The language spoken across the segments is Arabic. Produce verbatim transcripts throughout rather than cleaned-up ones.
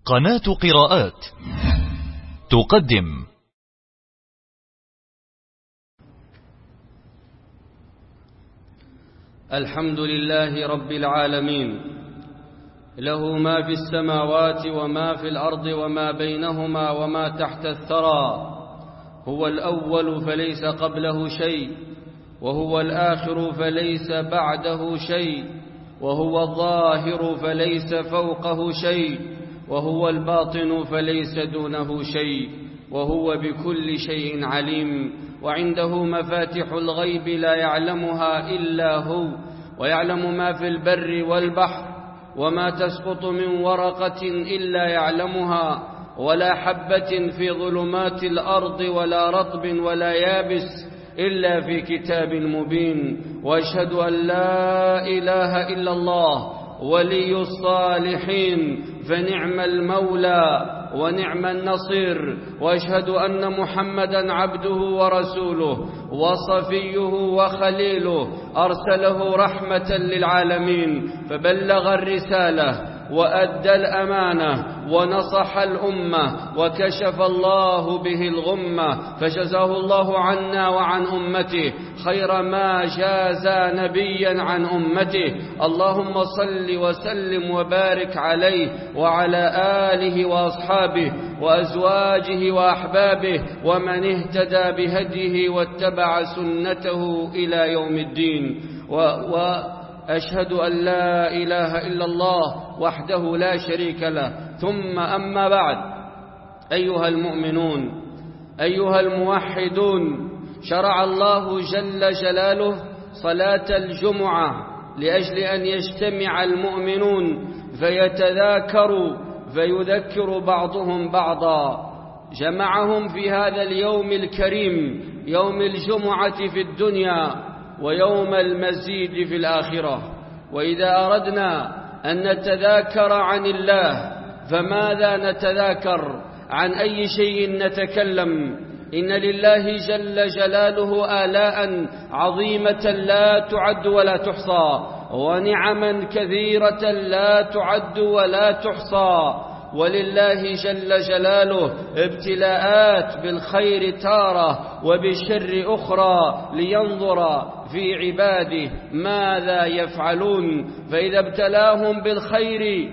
قناة قراءات تقدم الحمد لله رب العالمين، له ما في السماوات وما في الأرض وما بينهما وما تحت الثرى. هو الأول فليس قبله شيء، وهو الآخر فليس بعده شيء، وهو الظاهر فليس فوقه شيء، وهو الباطن فليس دونه شيء، وهو بكل شيء عليم. وعنده مفاتح الغيب لا يعلمها إلا هو، ويعلم ما في البر والبحر، وما تسقط من ورقة إلا يعلمها، ولا حبة في ظلمات الأرض ولا رطب ولا يابس إلا في كتاب مبين. وأشهد أن لا إله إلا الله ولي الصالحين، فنعم المولى ونعم النصير. وأشهد أن محمدًا عبده ورسوله وصفيه وخليله، أرسله رحمة للعالمين، فبلغ الرسالة وأدى الأمانة ونصح الأمة، وكشف الله به الغمة، فجزاه الله عنا وعن أمته خير ما جاز نبيا عن أمته. اللهم صل وسلم وبارك عليه وعلى آله وأصحابه وأزواجه وأحبابه ومن اهتدى بهديه واتبع سنته إلى يوم الدين. و, و أشهد أن لا إله إلا الله وحده لا شريك له. ثم أما بعد، أيها المؤمنون، أيها الموحدون، شرع الله جل جلاله صلاة الجمعة لأجل أن يجتمع المؤمنون فيتذاكروا فيذكر بعضهم بعضا. جمعهم في هذا اليوم الكريم، يوم الجمعة في الدنيا ويوم المزيد في الآخرة. وإذا أردنا أن نتذاكر عن الله فماذا نتذاكر؟ عن أي شيء نتكلم؟ إن لله جل جلاله آلاء عظيمة لا تعد ولا تحصى، ونعما كثيرة لا تعد ولا تحصى. ولله جل جلاله ابتلاءات بالخير تارة وبالشر أخرى، لينظر في عباده ماذا يفعلون. فإذا ابتلاهم بالخير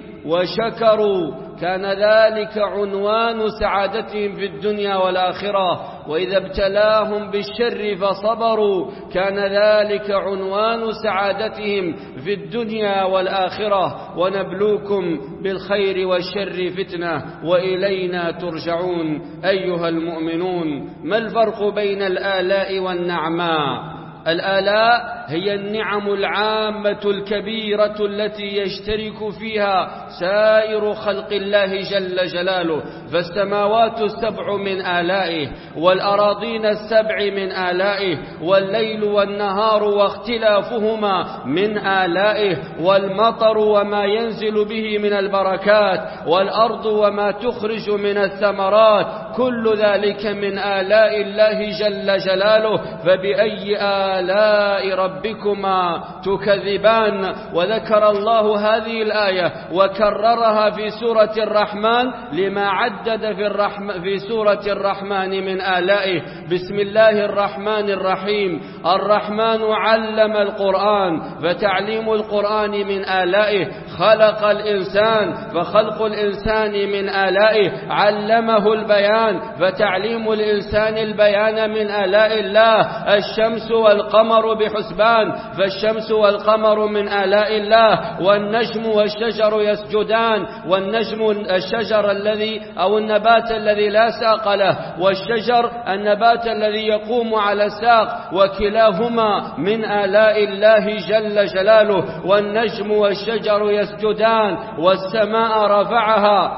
وشكروا كان ذلك عنوان سعادتهم في الدنيا والآخرة، وإذا ابتلاهم بالشر فصبروا كان ذلك عنوان سعادتهم في الدنيا والآخرة. ونبلوكم بالخير والشر فتنة وإلينا ترجعون. أيها المؤمنون، ما الفرق بين الآلاء والنعماء؟ الآلاء هي النعم العامة الكبيرة التي يشترك فيها سائر خلق الله جل جلاله، فالسماوات السبع من آلائه، والأراضين السبع من آلائه، والليل والنهار واختلافهما من آلائه، والمطر وما ينزل به من البركات، والأرض وما تخرج من الثمرات، كل ذلك من آلاء الله جل جلاله. فبأي آلاء ربكما تكذبان؟ وذكر الله هذه الآية وكررها في سورة الرحمن لما عدد في, الرحم في سورة الرحمن من آلائه. بسم الله الرحمن الرحيم. الرحمن علم القرآن، فتعليم القرآن من آلائه. خلق الإنسان، فخلق الإنسان من آلائه. علمه البيان، فتعليم الإنسان البيان من آلاء الله. الشمس والقمر بحسبان، فالشمس والقمر من آلاء الله. والنجم والشجر يسجدان، والنجم الشجر الذي أو النبات الذي لا ساق له، والشجر النبات الذي يقوم على ساق، وكلاهما من آلاء الله جل جلاله. والنجم والشجر يسجدان. والسماء رفعها،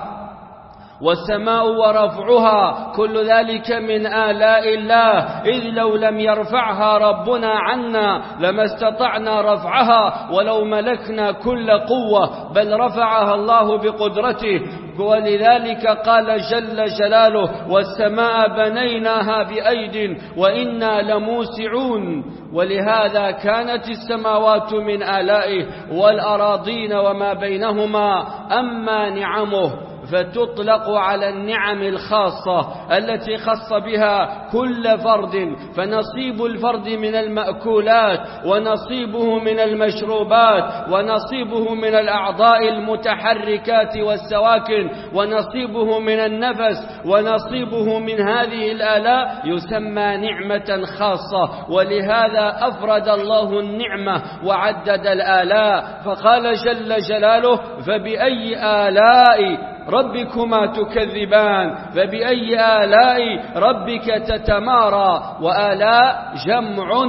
والسماء ورفعها، كل ذلك من آلاء الله. إذ لو لم يرفعها ربنا عنا لما استطعنا رفعها ولو ملكنا كل قوة، بل رفعها الله بقدرته. ولذلك قال جل جلاله: والسماء بنيناها بأيد وإنا لموسعون. ولهذا كانت السماوات من آلائه والأراضين وما بينهما. أما نعمه فتطلق على النعم الخاصة التي خص بها كل فرد، فنصيب الفرد من المأكولات، ونصيبه من المشروبات، ونصيبه من الأعضاء المتحركات والسواكن، ونصيبه من النفس، ونصيبه من هذه الآلاء يسمى نعمة خاصة. ولهذا أفرد الله النعمة وعدد الآلاء، فقال جل جلاله: فبأي آلاء ربكما تكذبان، فبأي آلاء ربك تتمارى. وآلاء جمع،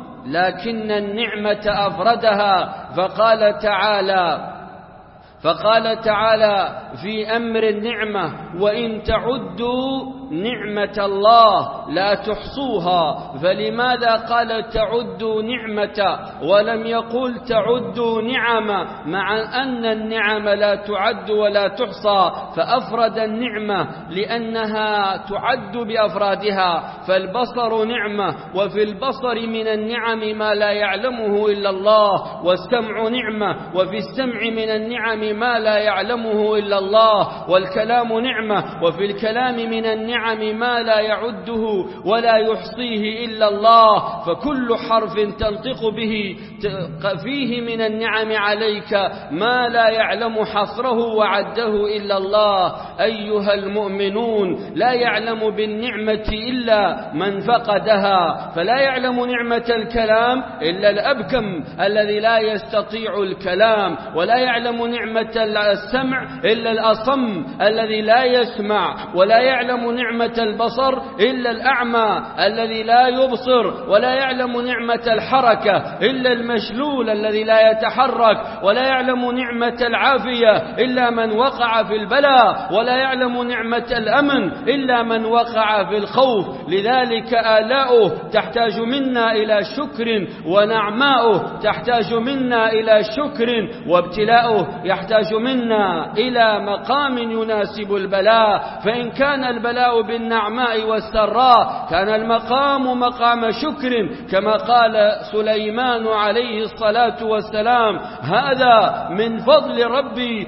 لكن النعمة أفردها، فقال تعالى فقال تعالى في أمر النعمة: وإن تعدوا نعمة الله لا تحصوها. فلماذا قال تعدوا نعمة ولم يقل تعدوا نعمة، مع أن النعم لا تعد ولا تحصى؟ فأفرد النعمة لأنها تعد بأفرادها، فالبصر نعمة، وفي البصر من النعم ما لا يعلمه إلا الله، والسمع نعمة، وفي السمع من النعم ما لا يعلمه إلا الله، والكلام نعمة، وفي الكلام من النعم ما لا يعده ولا يحصيه إلا الله. فكل حرف تنطق به فيه من النعم عليك ما لا يعلم حصره وعده إلا الله. أيها المؤمنون، لا يعلم بالنعمة إلا من فقدها، فلا يعلم نعمة الكلام إلا الأبكم الذي لا يستطيع الكلام، ولا يعلم نعمة السمع إلا الأصم الذي لا يسمع، ولا يعلم نعمة البصر إلا الأعمى الذي لا يبصر، ولا يعلم نعمة الحركة إلا المشلول الذي لا يتحرك، ولا يعلم نعمة العافية إلا من وقع في البلاء، ولا يعلم نعمة الأمن إلا من وقع في الخوف. لذلك آلاؤه تحتاج منا إلى شكر، ونعماؤه تحتاج منا إلى شكر، وابتلاؤه يحتاج منا إلى مقام يناسب البلاء. فإن كان البلاء بالنعماء والسراء كان المقام مقام شكر، كما قال سليمان عليه الصلاة والسلام: هذا من فضل ربي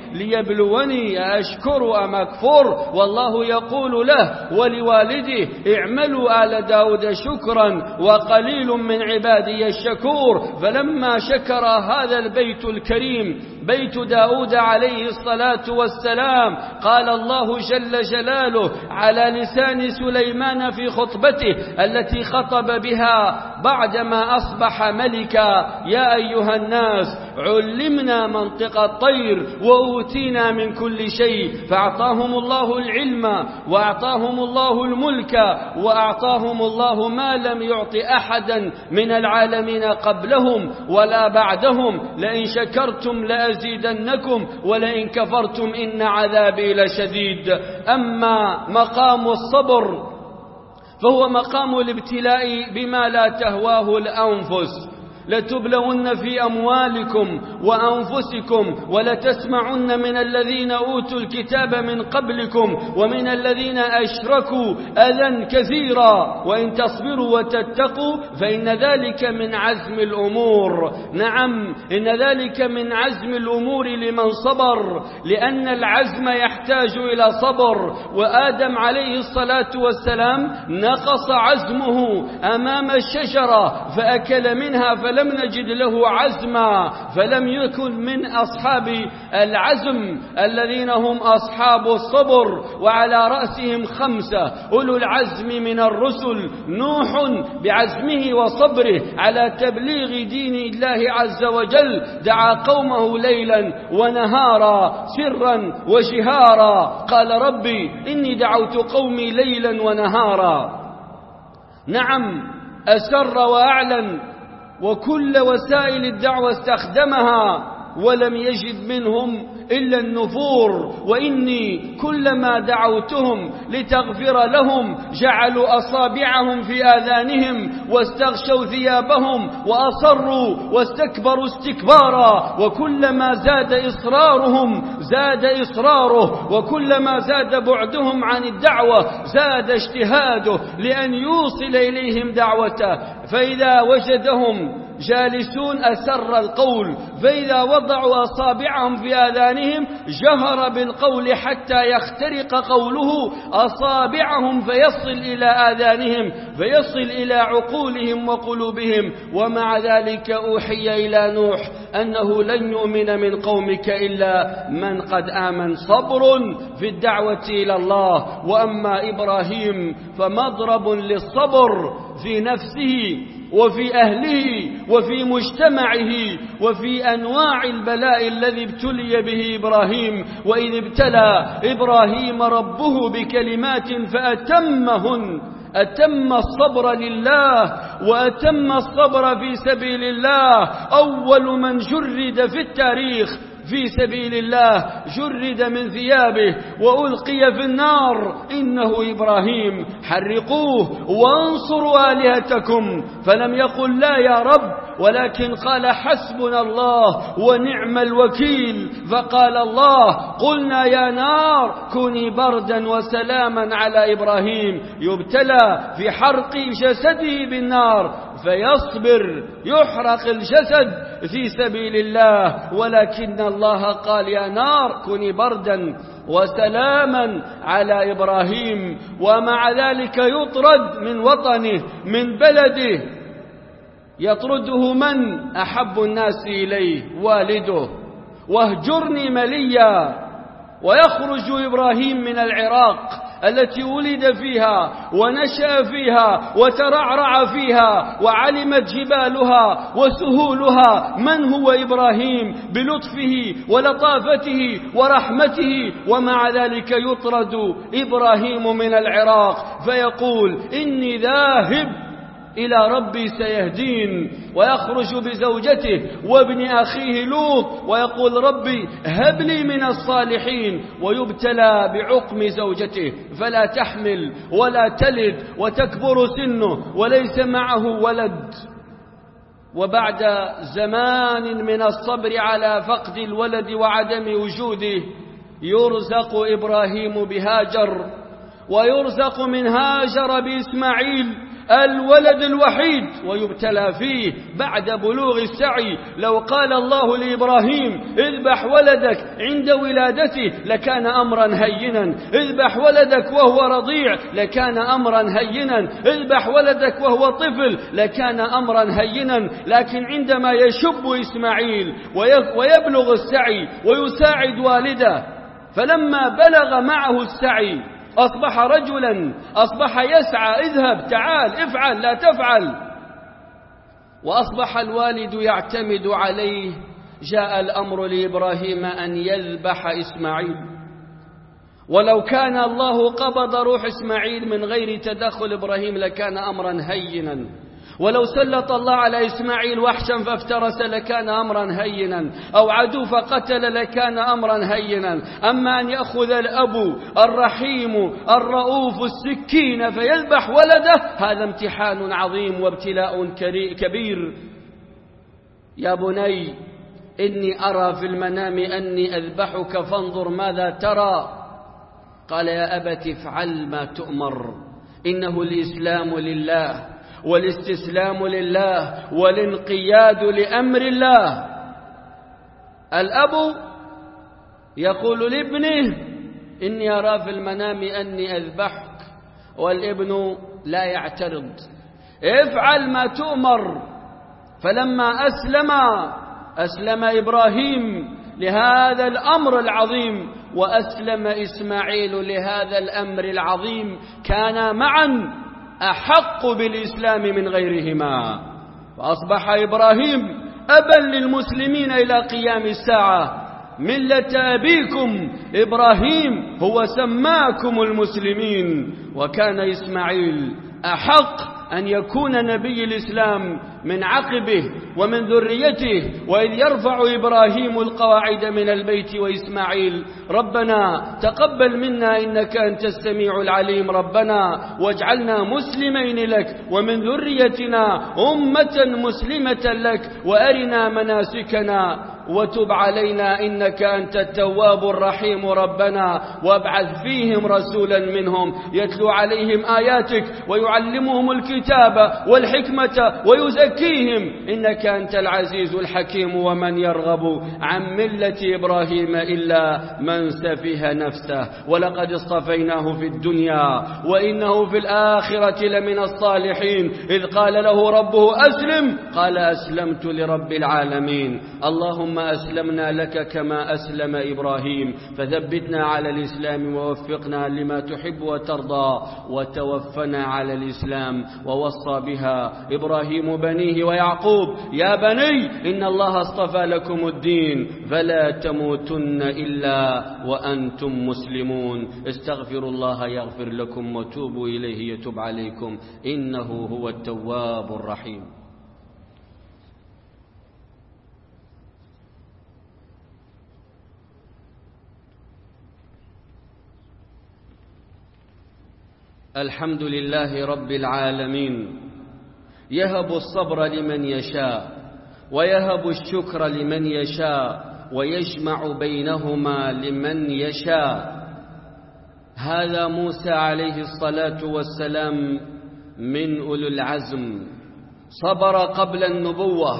ليبلوني أشكر أم أكفر. والله يقول له ولوالده: اعملوا آل داود شكرا وقليل من عبادي الشكور. فلما شكر هذا البيت الكريم بيت داود عليه الصلاة والسلام، قال الله جل جلاله على لسان سليمان في خطبته التي خطب بها بعدما أصبح ملكا: يا أيها الناس علمنا منطق الطير وأوتينا من كل شيء. فأعطاهم الله العلم، وأعطاهم الله الملك، وأعطاهم الله ما لم يعط أحدا من العالمين قبلهم ولا بعدهم: لئن شكرتم لأزيدنكم ولئن كفرتم إن عذابي لشديد. أما مقام الصبر فهو مقام الابتلاء بما لا تهواه الأنفس. لتبلون في أموالكم وأنفسكم ولتسمعن من الذين أوتوا الكتاب من قبلكم ومن الذين أشركوا أذى كثيرا وإن تصبروا وتتقوا فإن ذلك من عزم الأمور. نعم، إن ذلك من عزم الأمور لمن صبر، لأن العزم يحتاج إلى صبر. وآدم عليه الصلاة والسلام نقص عزمه أمام الشجرة فأكل منها فلم لم نجد له عزما، فلم يكن من أصحاب العزم الذين هم أصحاب الصبر. وعلى رأسهم خمسة أولو العزم من الرسل: نوح بعزمه وصبره على تبليغ دين الله عز وجل، دعا قومه ليلا ونهارا سرا وجهارا، قال: ربي إني دعوت قومي ليلا ونهارا. نعم، أسر وأعلن، وكل وسائل الدعوة استخدمها ولم يجد منهم إلا النفور. وإني كلما دعوتهم لتغفر لهم جعلوا أصابعهم في آذانهم واستغشوا ثيابهم وأصروا واستكبروا استكبارا. وكلما زاد إصرارهم زاد إصراره، وكلما زاد بعدهم عن الدعوة زاد اجتهاده لأن يوصل إليهم دعوته. فإذا وجدهم جالسون أسر القول، فإذا وضعوا أصابعهم في آذانهم جهر بالقول حتى يخترق قوله أصابعهم فيصل إلى آذانهم، فيصل إلى عقولهم وقلوبهم. ومع ذلك أوحي إلى نوح أنه لن يؤمن من قومك إلا من قد آمن. صبر في الدعوة إلى الله. وأما إبراهيم فمضرب للصبر في نفسه وفي أهله وفي مجتمعه وفي أنواع البلاء الذي ابتلي به إبراهيم. وإذ ابتلى إبراهيم ربه بكلمات فأتمهن، أتم الصبر لله وأتم الصبر في سبيل الله. أول من جرد في التاريخ في سبيل الله جرد من ثيابه وألقي في النار إنه إبراهيم. حرقوه وانصروا آلهتكم، فلم يقل لا يا رب، ولكن قال حسبنا الله ونعم الوكيل. فقال الله قلنا يا نار كوني بردا وسلاما على إبراهيم. يبتلى في حرق جسده بالنار فيصبر، يحرق الجسد في سبيل الله، ولكن الله قال يا نار كوني بردا وسلاما على إبراهيم. ومع ذلك يطرد من وطنه من بلده، يطرده من أحب الناس إليه والده، واهجرني مليا. ويخرج إبراهيم من العراق التي ولد فيها ونشأ فيها وترعرع فيها، وعلمت جبالها وسهولها من هو إبراهيم بلطفه ولطافته ورحمته. ومع ذلك يطرد إبراهيم من العراق فيقول إني ذاهب إلى ربي سيهدين، ويخرج بزوجته وابن أخيه لوط ويقول ربي هب لي من الصالحين، ويبتلى بعقم زوجته فلا تحمل ولا تلد وتكبر سنه وليس معه ولد. وبعد زمان من الصبر على فقد الولد وعدم وجوده يرزق إبراهيم بهاجر، ويرزق من هاجر بإسماعيل الولد الوحيد ويبتلى فيه بعد بلوغ السعي. لو قال الله لإبراهيم اذبح ولدك عند ولادته لكان أمرا هينا، اذبح ولدك وهو رضيع لكان أمرا هينا، اذبح ولدك وهو طفل لكان أمرا هينا. لكن عندما يشب إسماعيل ويبلغ السعي ويساعد والده، فلما بلغ معه السعي أصبح رجلا، أصبح يسعى اذهب تعال افعل لا تفعل، وأصبح الوالد يعتمد عليه. جاء الأمر لإبراهيم أن يذبح إسماعيل، ولو كان الله قبض روح إسماعيل من غير تدخل إبراهيم لكان أمرا هينا، ولو سلط الله على إسماعيل وحشا فافترس لكان أمرا هينا، أو عدو فقتل لكان أمرا هينا. أما أن يأخذ الأب الرحيم الرؤوف السكين فيذبح ولده هذا امتحان عظيم وابتلاء كبير. يا بني إني أرى في المنام أني أذبحك فانظر ماذا ترى. قال يا أبت افعل ما تؤمر، إنه الإسلام لله والاستسلام لله والانقياد لأمر الله. الأب يقول لابنه إني أرى في المنام أني أذبحك، والابن لا يعترض، افعل ما تؤمر. فلما أسلم أسلم إبراهيم لهذا الأمر العظيم، وأسلم إسماعيل لهذا الأمر العظيم، كانا معا أحق بالإسلام من غيرهما. فأصبح إبراهيم أبا للمسلمين إلى قيام الساعة. ملة أبيكم إبراهيم هو سماكم المسلمين، وكان إسماعيل أحق أن يكون نبي الإسلام من عقبه ومن ذريته. وإذ يرفع إبراهيم القواعد من البيت وإسماعيل ربنا تقبل منا إنك أنت السميع العليم، ربنا واجعلنا مسلمين لك ومن ذريتنا أمة مسلمة لك وأرنا مناسكنا وتب علينا إنك أنت التواب الرحيم ربنا، وابعث فيهم رسولا منهم يتلو عليهم آياتك ويعلمهم الكتاب والحكمة ويزكيهم إنك أنت العزيز الحكيم. ومن يرغب عن ملة إبراهيم إلا من سفه نفسه ولقد اصطفيناه في الدنيا وإنه في الآخرة لمن الصالحين. إذ قال له ربه أسلم قال أسلمت لرب العالمين. اللهم أسلمنا لك كما أسلم إبراهيم، فثبتنا على الإسلام ووفقنا لما تحب وترضى، وتوفنا على الإسلام. ووصى بها إبراهيم بنيه ويعقوب: يا بني إن الله اصطفى لكم الدين فلا تموتن إلا وأنتم مسلمون. استغفروا الله يغفر لكم وتوبوا إليه يتوب عليكم إنه هو التواب الرحيم. الحمد لله رب العالمين، يهب الصبر لمن يشاء ويهب الشكر لمن يشاء ويجمع بينهما لمن يشاء. هذا موسى عليه الصلاة والسلام من أولي العزم، صبر قبل النبوة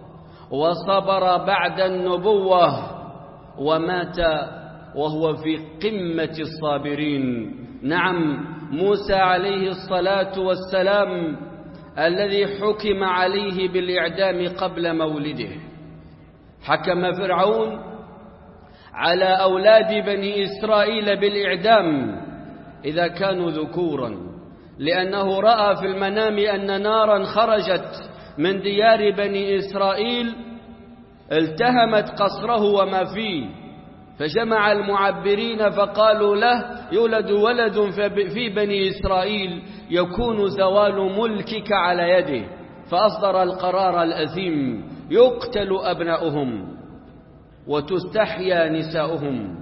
وصبر بعد النبوة، ومات وهو في قمة الصابرين. نعم، موسى عليه الصلاة والسلام الذي حكم عليه بالإعدام قبل مولده. حكم فرعون على أولاد بني إسرائيل بالإعدام إذا كانوا ذكورا، لأنه رأى في المنام أن نارا خرجت من ديار بني إسرائيل التهمت قصره وما فيه، فجمع المعبرين فقالوا له: يولد ولد في بني إسرائيل يكون زوال ملكك على يده. فأصدر القرار الأثيم: يقتل أبناؤهم وتستحيا نساؤهم.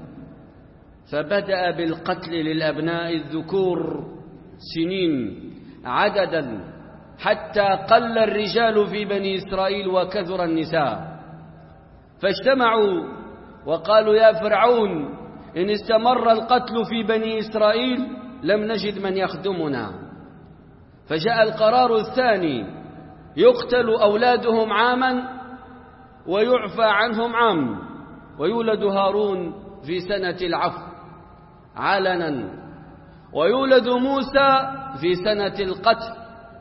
فبدأ بالقتل للأبناء الذكور سنين عددا، حتى قل الرجال في بني إسرائيل وكثر النساء. فاجتمعوا وقالوا: يا فرعون، إن استمر القتل في بني إسرائيل لم نجد من يخدمنا. فجاء القرار الثاني: يقتل أولادهم عاما ويعفى عنهم عام، ويولد هارون في سنة العفو علنا، ويولد موسى في سنة القتل.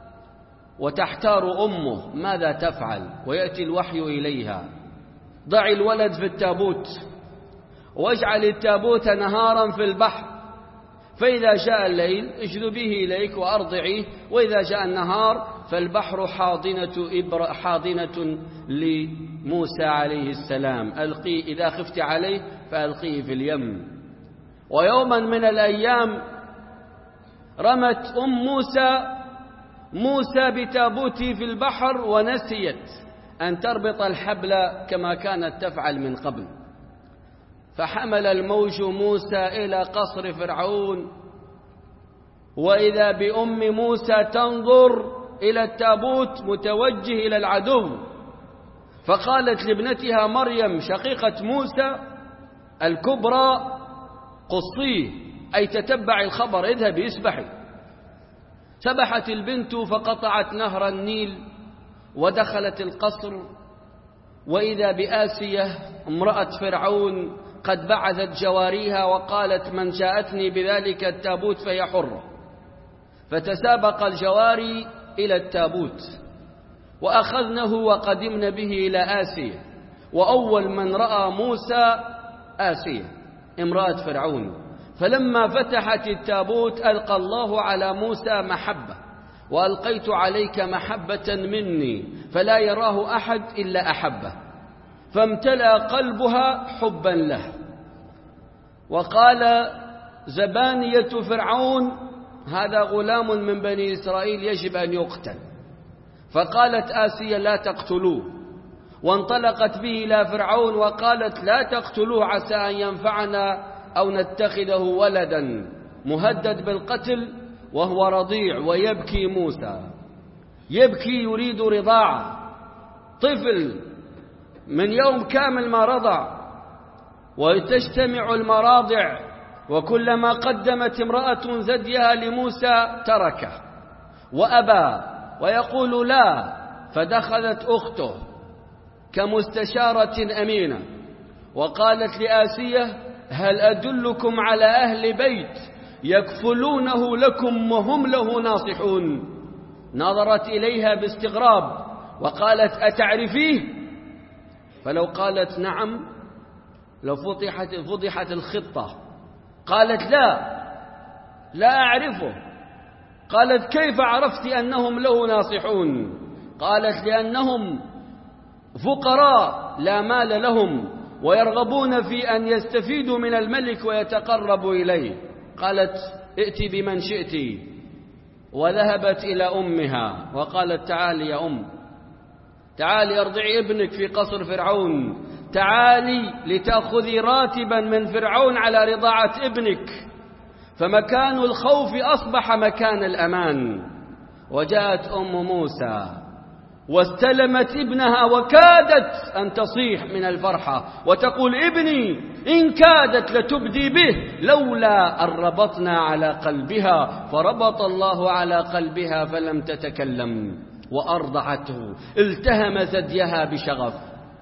وتحتار أمه ماذا تفعل، ويأتي الوحي إليها: ضع الولد في التابوت واجعل التابوت نهارا في البحر، فإذا جاء الليل اجذبيه إليك وأرضعيه، وإذا جاء النهار فالبحر حاضنة, إبر حاضنة لموسى عليه السلام، ألقيه إذا خفت عليه فألقيه في اليم. ويوما من الأيام رمت أم موسى موسى بتابوته في البحر ونسيت أن تربط الحبل كما كانت تفعل من قبل، فحمل الموج موسى إلى قصر فرعون، وإذا بأم موسى تنظر إلى التابوت متوجه إلى العدو، فقالت لابنتها مريم شقيقة موسى الكبرى: قصيه، أي تتبع الخبر، اذهبي اسبحي. سبحت البنت فقطعت نهر النيل ودخلت القصر، وإذا بآسية امرأة فرعون قد بعثت جواريها وقالت: من جاءتني بذلك التابوت فهي حرة. فتسابق الجواري إلى التابوت وأخذنه وقدمن به إلى آسية، وأول من رأى موسى آسية امرأة فرعون. فلما فتحت التابوت ألقى الله على موسى محبة: وألقيت عليك محبة مني فلا يراه أحد إلا أحبه. فامتلأ قلبها حبا له. وقال زبانية فرعون: هذا غلام من بني إسرائيل يجب أن يقتل. فقالت آسيا: لا تقتلوه. وانطلقت به إلى فرعون وقالت: لا تقتلوه عسى أن ينفعنا أو نتخذه ولدا، مهدد بالقتل وهو رضيع. ويبكي موسى، يبكي يريد رضاعة، طفل من يوم كامل ما رضع، وتجتمع المراضع، وكلما قدمت امرأة ثديها لموسى تركه وأبى ويقول لا. فدخلت أخته كمستشارة أمينة وقالت لآسية: هل أدلكم على أهل بيت يكفلونه لكم وهم له ناصحون؟ نظرت إليها باستغراب وقالت: أتعرفيه؟ فلو قالت نعم لو فضحت, فضحت الخطة. قالت: لا لا أعرفه. قالت: كيف عرفت أنهم له ناصحون؟ قالت: لأنهم فقراء لا مال لهم ويرغبون في أن يستفيدوا من الملك ويتقربوا إليه. قالت: ائتي بمن شئت. وذهبت إلى أمها وقالت: تعالي يا أم، تعالي أرضعي ابنك في قصر فرعون، تعالي لتأخذي راتبا من فرعون على رضاعة ابنك، فمكان الخوف أصبح مكان الأمان. وجاءت أم موسى واستلمت ابنها وكادت أن تصيح من الفرحة وتقول: ابني إن كادت لتبدي به لولا أن ربطنا على قلبها، فربط الله على قلبها فلم تتكلم وأرضعته. التهم ثديها بشغف،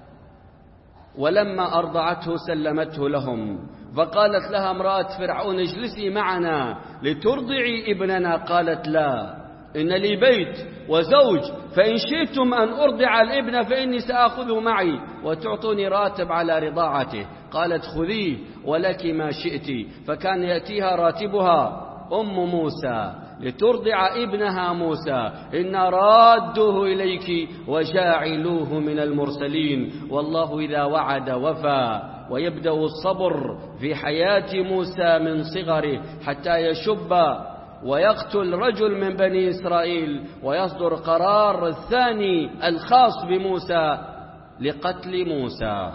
ولما أرضعته سلمته لهم، فقالت لها امرأة فرعون: اجلسي معنا لترضعي ابننا. قالت: لا، إن لي بيت وزوج، فإن شئتم أن أرضع الابن فإني سأخذه معي وتعطوني راتب على رضاعته. قالت: خذيه ولك ما شئت. فكان يأتيها راتبها أم موسى لترضع ابنها موسى: إنا رادوه إليك وجاعلوه من المرسلين، والله إذا وعد وفى. ويبدأ الصبر في حياة موسى من صغره حتى يشب ويقتل رجل من بني إسرائيل، ويصدر قرار الثاني الخاص بموسى لقتل موسى.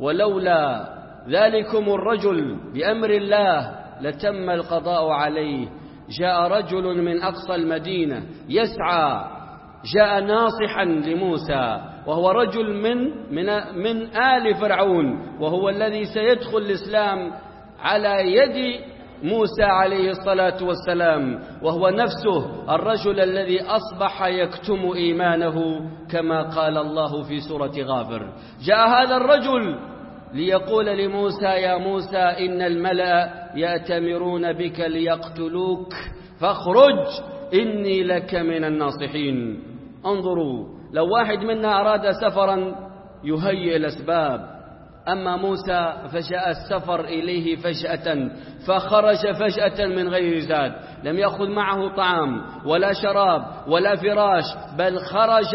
ولولا ذلكم الرجل بأمر الله لتم القضاء عليه. جاء رجل من أقصى المدينة يسعى، جاء ناصحا لموسى، وهو رجل من, من, من آل فرعون، وهو الذي سيدخل الإسلام على يد موسى عليه الصلاة والسلام، وهو نفسه الرجل الذي أصبح يكتم إيمانه كما قال الله في سورة غافر. جاء هذا الرجل ليقول لموسى: يا موسى إن الملأ يأتمرون بك ليقتلوك فاخرج إني لك من الناصحين. انظروا، لو واحد منا أراد سفرا يهيئ الأسباب، أما موسى فجاء السفر إليه فجأة، فخرج فجأة من غير زاد، لم يأخذ معه طعام ولا شراب ولا فراش، بل خرج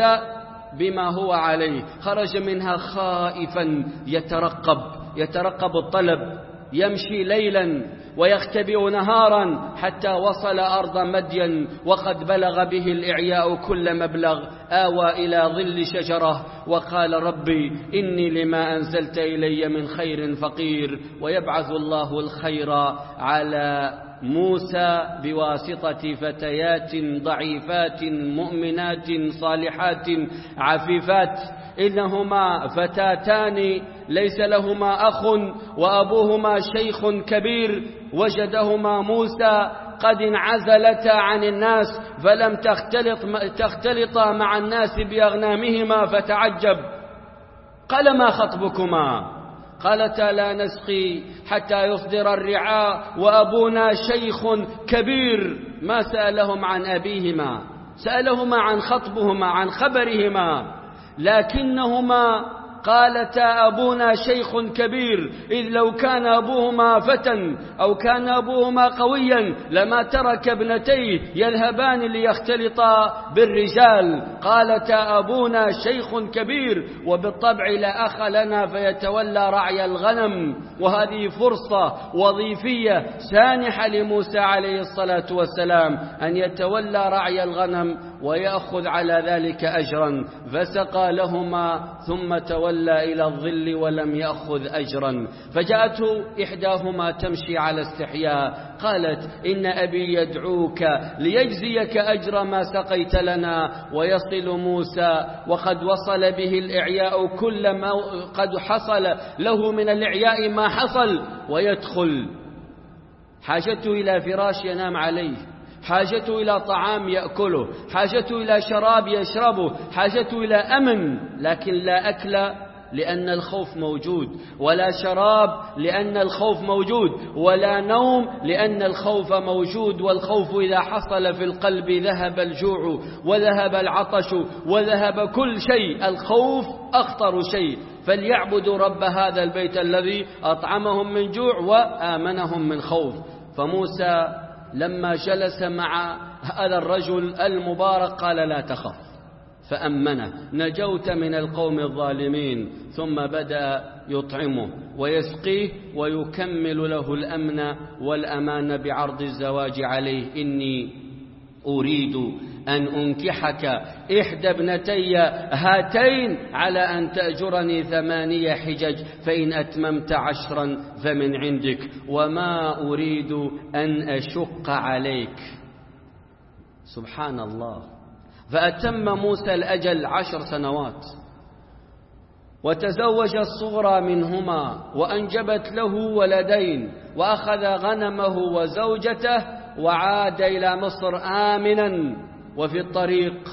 بما هو عليه. خرج منها خائفا يترقب يترقب الطلب، يمشي ليلا ويختبئ نهارا حتى وصل أرض مدين، وقد بلغ به الإعياء كل مبلغ. آوى إلى ظل شجرة وقال: ربي إني لما أنزلت إلي من خير فقير. ويبعث الله الخير على موسى بواسطة فتيات ضعيفات مؤمنات صالحات عفيفات، إنهما فتاتان ليس لهما أخ وأبوهما شيخ كبير، وجدهما موسى قد انعزلتا عن الناس فلم تختلط تختلطا مع الناس بأغنامهما، فتعجب. قال: ما خطبكما؟ قالتا: لا نسقي حتى يصدر الرعاء وأبونا شيخ كبير. ما سألهم عن أبيهما، سألهما عن خطبهما، عن خبرهما، لكنهما قالتا: أبونا شيخ كبير، إذ لو كان أبوهما فتى أو كان أبوهما قويا لما ترك ابنتيه يذهبان ليختلطا بالرجال. قالتا: أبونا شيخ كبير، وبالطبع لا أخ لنا فيتولى رعي الغنم. وهذه فرصة وظيفية سانحة لموسى عليه الصلاة والسلام أن يتولى رعي الغنم ويأخذ على ذلك أجرا، فسقى لهما ثم تولى إلى الظل ولم يأخذ أجرا. فجاءته إحداهما تمشي على استحياء قالت: إن أبي يدعوك ليجزيك أجر ما سقيت لنا. ويصل موسى وقد وصل به الإعياء كل ما قد حصل له من الإعياء ما حصل، ويدخل حاجته إلى فراش ينام عليه، حاجته إلى طعام يأكله، حاجته إلى شراب يشربه، حاجته إلى أمن، لكن لا أكل لأن الخوف موجود، ولا شراب لأن الخوف موجود، ولا نوم لأن الخوف موجود. والخوف إذا حصل في القلب ذهب الجوع وذهب العطش وذهب كل شيء. الخوف أخطر شيء. فليعبدوا رب هذا البيت الذي أطعمهم من جوع وآمنهم من خوف. فموسى لما جلس مع هذا الرجل المبارك قال: لا تخف، فأمنه: نجوت من القوم الظالمين. ثم بدأ يطعمه ويسقيه ويكمل له الأمن والأمان بعرض الزواج عليه: إني أريد أن أنكحك إحدى ابنتي هاتين على أن تأجرني ثمانية حجج، فإن أتممت عشرا فمن عندك، وما أريد أن أشق عليك. سبحان الله. فأتم موسى الأجل عشر سنوات، وتزوج الصغرى منهما، وأنجبت له ولدين، وأخذ غنمه وزوجته وعاد إلى مصر آمنا. وفي الطريق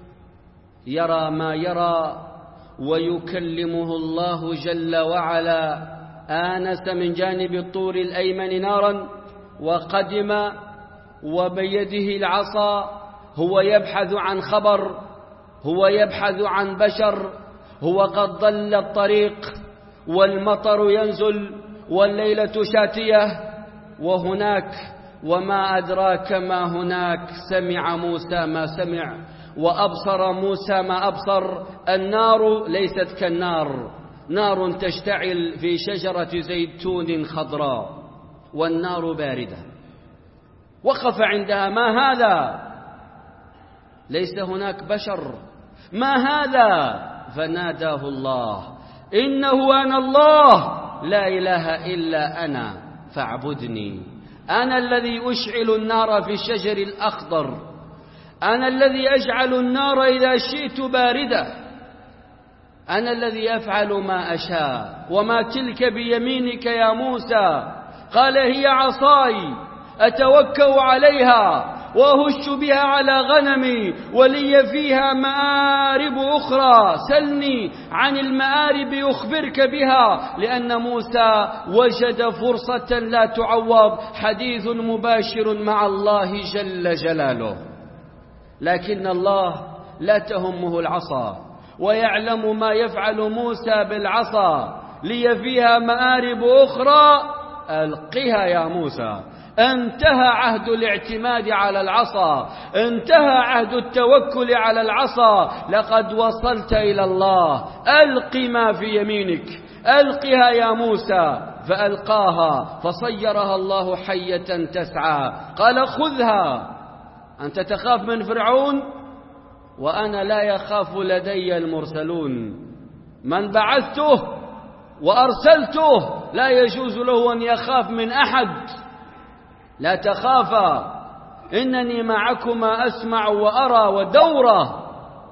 يرى ما يرى، ويكلمه الله جل وعلا. آنس من جانب الطور الأيمن نارا وقدم وبيده العصا. هو يبحث عن خبر، هو يبحث عن بشر. هو قد ضل الطريق والمطر ينزل والليلة شاتية، وهناك وما أدراك ما هناك سمع موسى ما سمع، وأبصر موسى ما أبصر. النار ليست كالنار، نار تشتعل في شجرة زيتون خضراء، والنار باردة. وقف عندها: ما هذا؟ ليس هناك بشر، ما هذا؟ فناداه الله: إنه أنا الله، لا إله إلا أنا فاعبدني. أنا الذي أشعل النار في الشجر الأخضر، أنا الذي أجعل النار إذا شئت باردة، أنا الذي أفعل ما أشاء. وما تلك بيمينك يا موسى؟ قال: هي عصاي أتوكأ عليها وأهش بها على غنمي ولي فيها مآرب أخرى، سلني عن المآرب أخبرك بها. لأن موسى وجد فرصة لا تعوض، حديث مباشر مع الله جل جلاله. لكن الله لا تهمه العصا، ويعلم ما يفعل موسى بالعصا. لي فيها مآرب أخرى ألقها يا موسى. انتهى عهد الاعتماد على العصا، انتهى عهد التوكل على العصا. لقد وصلت إلى الله. ألق ما في يمينك، ألقها يا موسى. فألقاها فصيرها الله حية تسعى. قال: خذها. أنت تخاف من فرعون، وأنا لا يخاف لدي المرسلون. من بعثته وأرسلته لا يجوز له أن يخاف من أحد. لا تخافا، إنني معكما أسمع وأرى. ودورة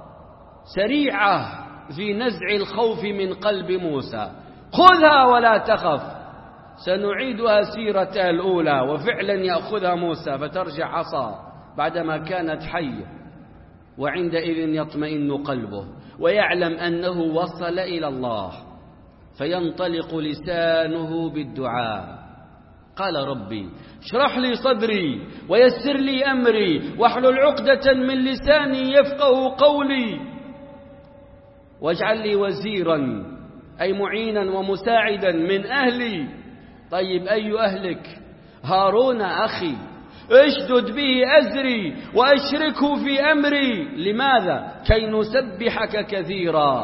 سريعة في نزع الخوف من قلب موسى. خذها ولا تخف. سنعيدها سيرتها الأولى. وفعلا يأخذها موسى فترجع عصا بعدما كانت حية، وعندئذ يطمئن قلبه ويعلم أنه وصل إلى الله، فينطلق لسانه بالدعاء. قال: ربي اشرح لي صدري ويسر لي أمري واحلل عقدة من لساني يفقه قولي، واجعل لي وزيرا أي معينا ومساعدا من أهلي. طيب، أي أهلك؟ هارون أخي. اشدد به أزري وأشركه في أمري. لماذا؟ كي نسبحك كثيرا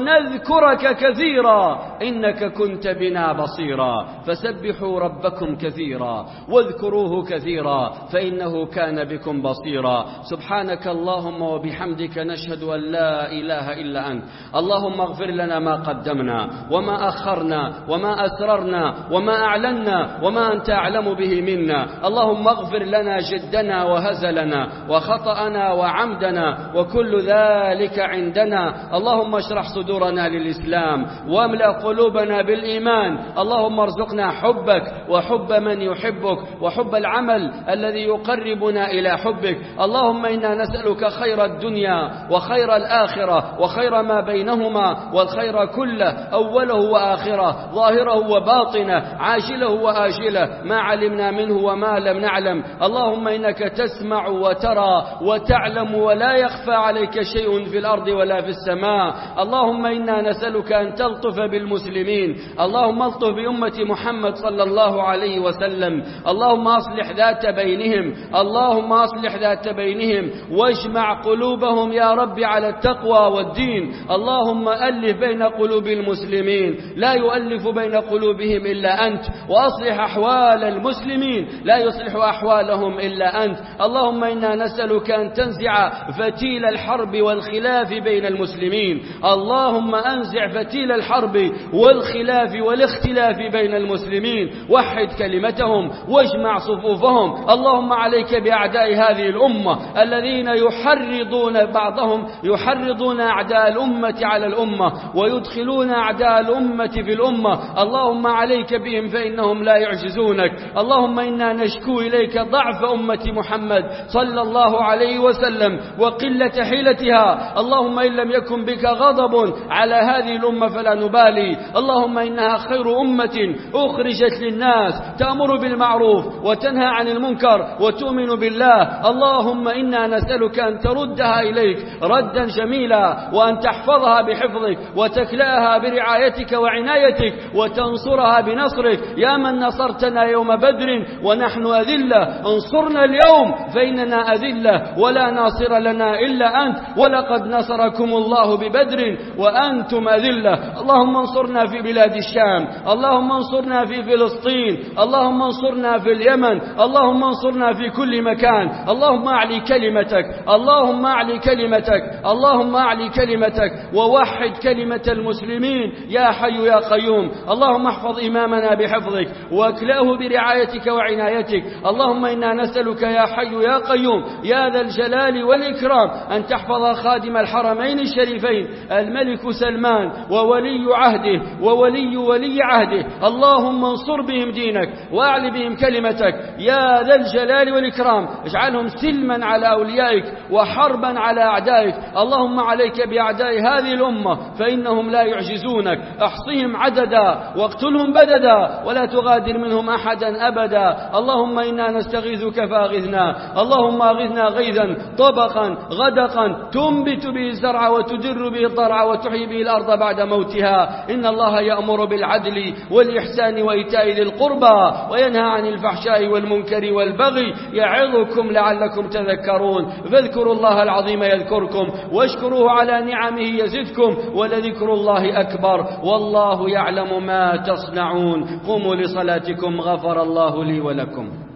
ونذكرك كثيرا إنك كنت بنا بصيرا. فسبحوا ربكم كثيرا واذكروه كثيرا فإنه كان بكم بصيرا. سبحانك اللهم وبحمدك نشهد أن لا إله إلا أنت. اللهم اغفر لنا ما قدمنا وما أخرنا وما أسررنا وما أعلنا وما أنت أعلم به منا. اللهم اغفر لنا جدنا وهزلنا وخطأنا وعمدنا وكل ذلك عندنا. اللهم اشرح صدورنا للإسلام واملأ قلوبنا بالإيمان. اللهم ارزقنا حبك وحب من يحبك وحب العمل الذي يقربنا إلى حبك. اللهم إنا نسألك خير الدنيا وخير الآخرة وخير ما بينهما والخير كله أوله وآخره ظاهره وباطنه عاجله وآجله ما علمنا منه وما لم نعلم. اللهم إنك تسمع وترى وتعلم ولا يخفى عليك شيء في الأرض ولا في السماء. اللهم إنا نسألك أن تلطف بالمسلمين. اللهم الطف بأمة محمد صلى الله عليه وسلم. اللهم أصلح ذات بينهم. اللهم أصلح ذات بينهم واجمع قلوبهم يا رب على التقوى والدين. اللهم ألف بين قلوب المسلمين لا يؤلف بين قلوبهم إلا أنت. وأصلح أحوال المسلمين لا يصلح أحوالهم إلا أنت. اللهم إنا نسألك أن تنزع فتيل الحرب والخلاف بين المسلمين. اللهم أنزع فتيل الحرب والخلاف والاختلاف بين المسلمين. وحد كلمتهم واجمع صفوفهم. اللهم عليك بأعداء هذه الأمة الذين يحرضون بعضهم يحرضون أعداء الأمة على الأمة ويدخلون أعداء الأمة في الأمة. اللهم عليك بهم فإنهم لا يعجزونك. اللهم إنا نشكو إليك ضعف أمة محمد صلى الله عليه وسلم وقلة حيلتها. اللهم إن لم يكن بك غضب على هذه الأمة فلا نبالي. اللهم إنها خير أمة أخرجت للناس تأمر بالمعروف وتنهى عن المنكر وتؤمن بالله. اللهم إنا نسألك أن تردها إليك ردا جميلا وأن تحفظها بحفظك وتكلأها برعايتك وعنايتك وتنصرها بنصرك. يا من نصرتنا يوم بدر ونحن أذلة انصرنا اليوم فإننا أذلة ولا ناصر لنا إلا أنت. ولقد نصركم الله ببدر وأنتم أذلة. اللهم انصرنا في بلاد الشام. اللهم انصرنا في فلسطين. اللهم انصرنا في اليمن. اللهم انصرنا في كل مكان. اللهم أعلي كلمتك. اللهم أعلي كلمتك. اللهم أعلي كلمتك ووحد كلمة المسلمين يا حي يا قيوم. اللهم احفظ إمامنا بحفظك واكلأه برعايتك وعنايتك. اللهم إنا نسألك يا حي يا قيوم يا ذا الجلال والإكرام أن تحفظ خادم الحرمين الشريفين الملك سلمان وولي عهده وولي ولي عهده. اللهم انصر بهم دينك وأعل بهم كلمتك يا ذا الجلال والإكرام. اجعلهم سلما على أوليائك وحربا على أعدائك. اللهم عليك بأعداء هذه الأمة فإنهم لا يعجزونك. احصهم عددا واقتلهم بددا ولا تغادر منهم أحدا أبدا. اللهم إنا نستغيثك فأغثنا. اللهم أغثنا غيثا طبقا غدقا تنبت به الزرع وتدر به الضرع وتحيي به الأرض بعد موتها. إن الله يأمر بالعدل والإحسان وإيتاء ذي القربى وينهى عن الفحشاء والمنكر والبغي يعظكم لعلكم تذكرون. فاذكروا الله العظيم يذكركم واشكروه على نعمه يزدكم ولذكر الله أكبر والله يعلم ما تصنعون. قوموا لصلاتكم غفر الله لي ولكم.